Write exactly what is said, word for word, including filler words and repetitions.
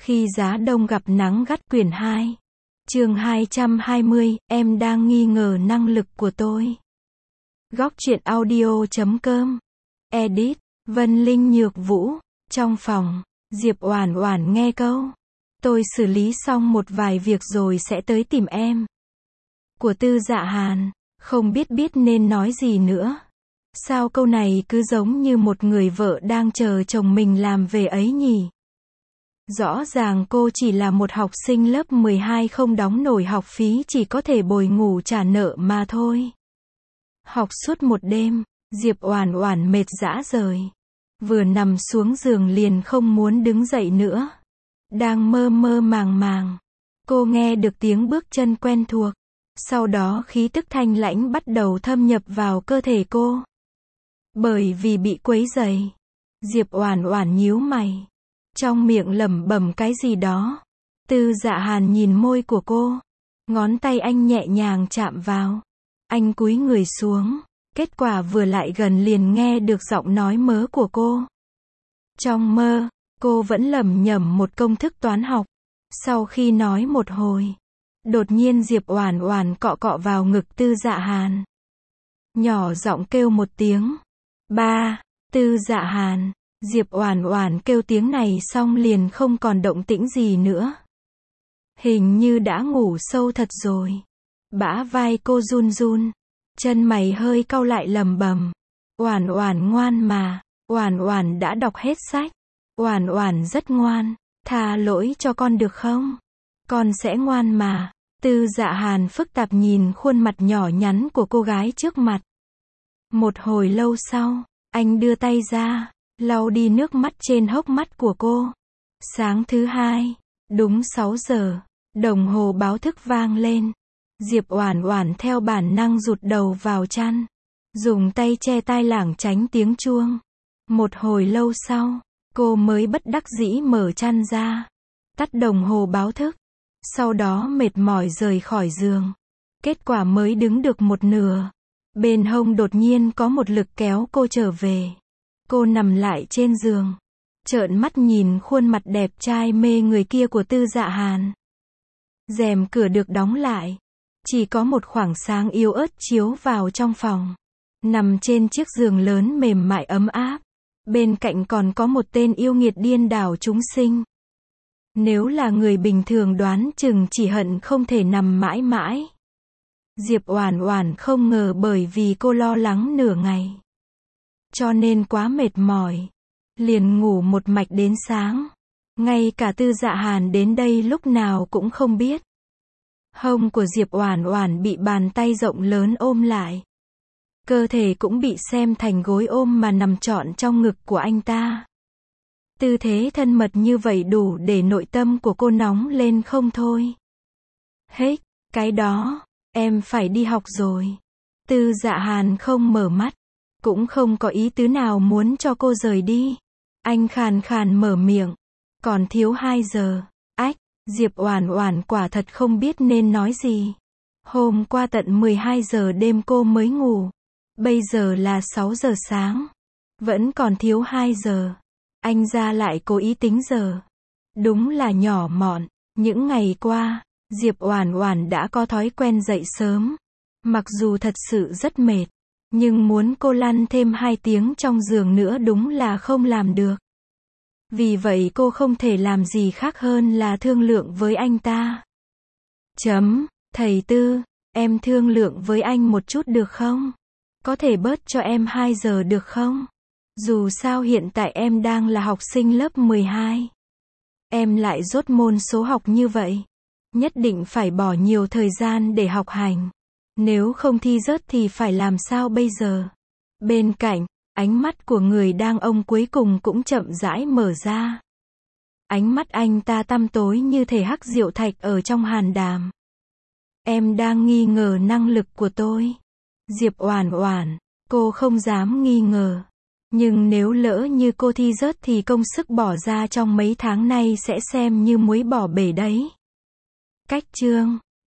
Khi giá đông gặp nắng gắt quyển hai. Chương hai trăm hai mươi, em đang nghi ngờ năng lực của tôi. Góc truyện audio chấm com. Edit, Vân Linh Nhược Vũ. Trong phòng, Diệp Oản Oản nghe câu "Tôi xử lý xong một vài việc rồi sẽ tới tìm em" của Tư Dạ Hàn, không biết biết nên nói gì nữa. Sao câu này cứ giống như một người vợ đang chờ chồng mình làm về ấy nhỉ? Rõ ràng cô chỉ là một học sinh lớp mười hai không đóng nổi học phí, chỉ có thể bồi ngủ trả nợ mà thôi. Học suốt một đêm, Diệp Oản Oản mệt rã rời. Vừa nằm xuống giường liền không muốn đứng dậy nữa. Đang mơ mơ màng màng, cô nghe được tiếng bước chân quen thuộc. Sau đó khí tức thanh lãnh bắt đầu thâm nhập vào cơ thể cô. Bởi vì bị quấy rầy, Diệp Oản Oản nhíu mày, trong miệng lẩm bẩm cái gì đó. Tư Dạ Hàn nhìn môi của cô, ngón tay anh nhẹ nhàng chạm vào. Anh cúi người xuống, kết quả vừa lại gần liền nghe được giọng nói mớ của cô. Trong mơ, cô vẫn lẩm nhẩm một công thức toán học. Sau khi nói một hồi, đột nhiên Diệp Oản Oản cọ cọ vào ngực Tư Dạ Hàn, nhỏ giọng kêu một tiếng, "Ba." Tư Dạ Hàn. Diệp Oản Oản kêu tiếng này xong liền không còn động tĩnh gì nữa. Hình như đã ngủ sâu thật rồi. Bả vai cô run run, chân mày hơi cau lại lẩm bẩm, "Oản Oản ngoan mà, Oản Oản đã đọc hết sách, Oản Oản rất ngoan, tha lỗi cho con được không? Con sẽ ngoan mà." Tư Dạ Hàn phức tạp nhìn khuôn mặt nhỏ nhắn của cô gái trước mặt. Một hồi lâu sau, anh đưa tay ra, lau đi nước mắt trên hốc mắt của cô. Sáng thứ hai, đúng sáu giờ, đồng hồ báo thức vang lên. Diệp Oản Oản theo bản năng rụt đầu vào chăn, dùng tay che tai lảng tránh tiếng chuông. Một hồi lâu sau, cô mới bất đắc dĩ mở chăn ra, tắt đồng hồ báo thức, sau đó mệt mỏi rời khỏi giường. Kết quả mới đứng được một nửa, bên hông đột nhiên có một lực kéo cô trở về. Cô nằm lại trên giường, trợn mắt nhìn khuôn mặt đẹp trai mê người kia của Tư Dạ Hàn. Rèm cửa được đóng lại, chỉ có một khoảng sáng yếu ớt chiếu vào trong phòng. Nằm trên chiếc giường lớn mềm mại ấm áp, bên cạnh còn có một tên yêu nghiệt điên đảo chúng sinh. Nếu là người bình thường đoán chừng chỉ hận không thể nằm mãi mãi. Diệp Oản Oản không ngờ bởi vì cô lo lắng nửa ngày, cho nên quá mệt mỏi, liền ngủ một mạch đến sáng. Ngay cả Tư Dạ Hàn đến đây lúc nào cũng không biết. Hông của Diệp Oản Oản bị bàn tay rộng lớn ôm lại. Cơ thể cũng bị xem thành gối ôm mà nằm trọn trong ngực của anh ta. Tư thế thân mật như vậy đủ để nội tâm của cô nóng lên không thôi. Hết, cái đó, em phải đi học rồi. Tư Dạ Hàn không mở mắt, cũng không có ý tứ nào muốn cho cô rời đi. Anh khàn khàn mở miệng, còn thiếu hai giờ. Ách, Diệp Oản Oản quả thật không biết nên nói gì. Hôm qua tận mười hai giờ đêm cô mới ngủ. Bây giờ là sáu giờ sáng. Vẫn còn thiếu hai giờ. Anh ra lại cố ý tính giờ. Đúng là nhỏ mọn. Những ngày qua, Diệp Oản Oản đã có thói quen dậy sớm. Mặc dù thật sự rất mệt, nhưng muốn cô lăn thêm hai tiếng trong giường nữa đúng là không làm được. Vì vậy cô không thể làm gì khác hơn là thương lượng với anh ta. Chấm, thầy Tư, em thương lượng với anh một chút được không? Có thể bớt cho em hai giờ được không? Dù sao hiện tại em đang là học sinh lớp mười hai. Em lại dốt môn số học như vậy. Nhất định phải bỏ nhiều thời gian để học hành. Nếu không thi rớt thì phải làm sao bây giờ? Bên cạnh, ánh mắt của người đang ông cuối cùng cũng chậm rãi mở ra. Ánh mắt anh ta tăm tối như thể hắc diệu thạch ở trong hàn đàm. Em đang nghi ngờ năng lực của tôi. Diệp Oản Oản, cô không dám nghi ngờ. Nhưng nếu lỡ như cô thi rớt thì công sức bỏ ra trong mấy tháng nay sẽ xem như muối bỏ bể đấy. Cách chương